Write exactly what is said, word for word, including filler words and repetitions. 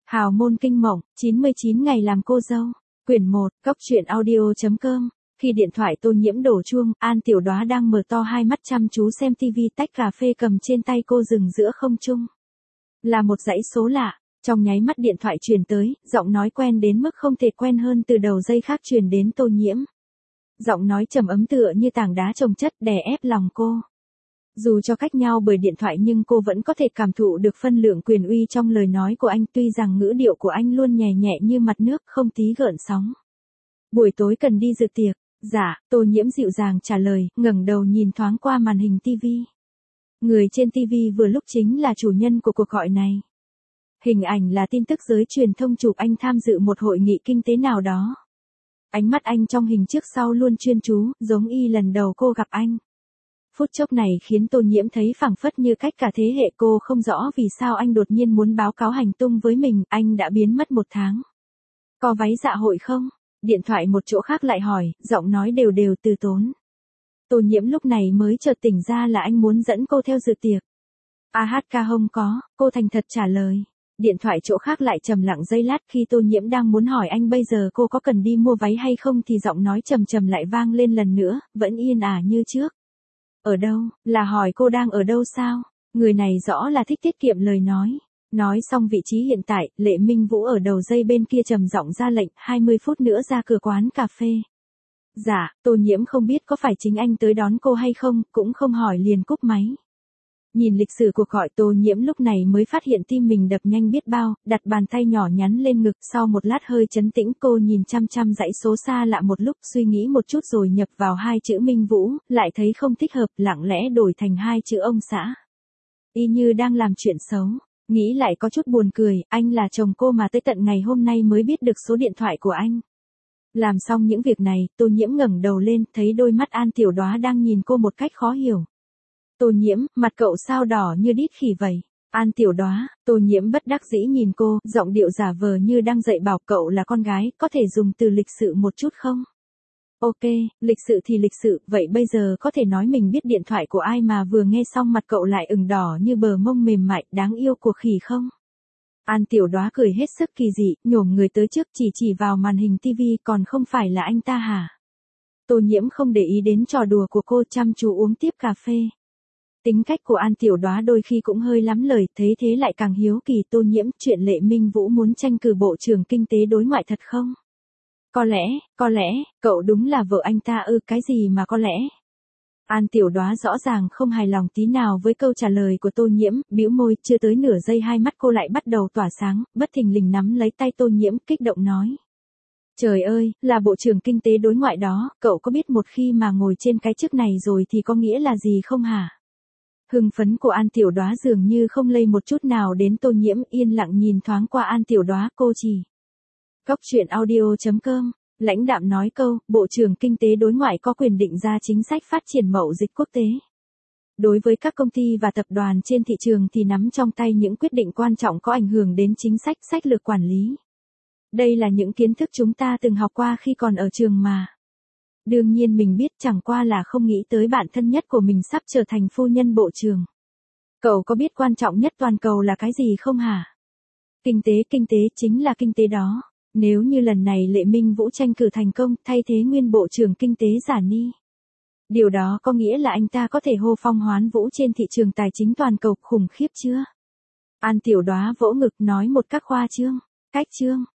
Hào môn kinh mộng, chín mươi chín ngày làm cô dâu. Quyển một, Cóc truyện audio.com. Khi điện thoại Tô Nhiễm đổ chuông, An Tiểu Đóa đang mở to hai mắt chăm chú xem tivi, tách cà phê cầm trên tay cô dừng giữa không trung. Là một dãy số lạ, trong nháy mắt điện thoại truyền tới, giọng nói quen đến mức không thể quen hơn từ đầu dây khác truyền đến Tô Nhiễm. Giọng nói trầm ấm tựa như tảng đá chồng chất đè ép lòng cô. Dù cho cách nhau bởi điện thoại nhưng cô vẫn có thể cảm thụ được phân lượng quyền uy trong lời nói của anh, tuy rằng ngữ điệu của anh luôn nhẹ nhẹ như mặt nước, không tí gợn sóng. Buổi tối cần đi dự tiệc. Dạ, Tô Nhiễm dịu dàng trả lời, ngẩng đầu nhìn thoáng qua màn hình tivi. Người trên tivi vừa lúc chính là chủ nhân của cuộc gọi này. Hình ảnh là tin tức giới truyền thông chụp anh tham dự một hội nghị kinh tế nào đó. Ánh mắt anh trong hình trước sau luôn chuyên chú, giống y lần đầu cô gặp anh. Phút chốc này khiến Tô Nhiễm thấy phảng phất như cách cả thế hệ, cô không rõ vì sao anh đột nhiên muốn báo cáo hành tung với mình, anh đã biến mất một tháng. Có váy dạ hội không? Điện thoại một chỗ khác lại hỏi, giọng nói đều đều từ tốn. Tô Nhiễm lúc này mới chợt tỉnh ra là anh muốn dẫn cô theo dự tiệc. a hát ca không có, cô thành thật trả lời. Điện thoại chỗ khác lại trầm lặng giây lát, khi Tô Nhiễm đang muốn hỏi anh bây giờ cô có cần đi mua váy hay không thì giọng nói trầm trầm lại vang lên lần nữa, vẫn yên ả như trước. Ở đâu, là hỏi cô đang ở đâu sao? Người này rõ là thích tiết kiệm lời nói. Nói xong vị trí hiện tại, Lệ Minh Vũ ở đầu dây bên kia trầm giọng ra lệnh, hai mươi phút nữa ra cửa quán cà phê. Dạ, Tô Nhiễm không biết có phải chính anh tới đón cô hay không, cũng không hỏi liền cúp máy. Nhìn lịch sử cuộc gọi, Tô Nhiễm lúc này mới phát hiện tim mình đập nhanh biết bao, đặt bàn tay nhỏ nhắn lên ngực, sau một lát hơi trấn tĩnh cô nhìn chăm chăm dãy số xa lạ một lúc, suy nghĩ một chút rồi nhập vào hai chữ Minh Vũ, lại thấy không thích hợp, lặng lẽ đổi thành hai chữ ông xã. Y như đang làm chuyện xấu. Nghĩ lại có chút buồn cười, anh là chồng cô mà tới tận ngày hôm nay mới biết được số điện thoại của anh. Làm xong những việc này, Tô Nhiễm ngẩng đầu lên, thấy đôi mắt An Tiểu Đóa đang nhìn cô một cách khó hiểu. Tô Nhiễm, mặt cậu sao đỏ như đít khỉ vậy? An Tiểu Đóa, Tô Nhiễm bất đắc dĩ nhìn cô, giọng điệu giả vờ như đang dạy bảo cậu là con gái, có thể dùng từ lịch sự một chút không? Ok, lịch sự thì lịch sự, vậy bây giờ có thể nói mình biết điện thoại của ai mà vừa nghe xong mặt cậu lại ửng đỏ như bờ mông mềm mại, đáng yêu của khỉ không? An Tiểu Đóa cười hết sức kỳ dị, nhổm người tới trước chỉ chỉ vào màn hình tivi, còn không phải là anh ta hả? Tô Nhiễm không để ý đến trò đùa của cô, chăm chú uống tiếp cà phê. Tính cách của An Tiểu Đóa đôi khi cũng hơi lắm lời, thấy thế lại càng hiếu kỳ. Tô Nhiễm, chuyện Lệ Minh Vũ muốn tranh cử Bộ trưởng Kinh tế Đối ngoại thật không? Có lẽ, có lẽ, cậu đúng là vợ anh ta ư? Cái gì mà có lẽ? An Tiểu Đóa rõ ràng không hài lòng tí nào với câu trả lời của Tô Nhiễm, bĩu môi, chưa tới nửa giây hai mắt cô lại bắt đầu tỏa sáng, bất thình lình nắm lấy tay Tô Nhiễm, kích động nói. Trời ơi, là Bộ trưởng Kinh tế Đối ngoại đó, cậu có biết một khi mà ngồi trên cái chức này rồi thì có nghĩa là gì không hả? Hưng phấn của An Tiểu Đóa dường như không lây một chút nào đến Tô Nhiễm, yên lặng nhìn thoáng qua An Tiểu Đóa, cô chỉ. Cóc truyện audio.com, lãnh đạm nói câu, Bộ trưởng Kinh tế Đối ngoại có quyền định ra chính sách phát triển mậu dịch quốc tế. Đối với các công ty và tập đoàn trên thị trường thì nắm trong tay những quyết định quan trọng có ảnh hưởng đến chính sách, sách lược quản lý. Đây là những kiến thức chúng ta từng học qua khi còn ở trường mà. Đương nhiên mình biết, chẳng qua là không nghĩ tới bạn thân nhất của mình sắp trở thành phu nhân bộ trưởng. Cậu có biết quan trọng nhất toàn cầu là cái gì không hả? Kinh tế, kinh tế chính là kinh tế đó. Nếu như lần này Lệ Minh Vũ tranh cử thành công, thay thế nguyên Bộ trưởng Kinh tế Giả Ni. Điều đó có nghĩa là anh ta có thể hô phong hoán vũ trên thị trường tài chính toàn cầu, khủng khiếp chưa? An Tiểu Đóa vỗ ngực nói một cách khoa trương. Cách trương,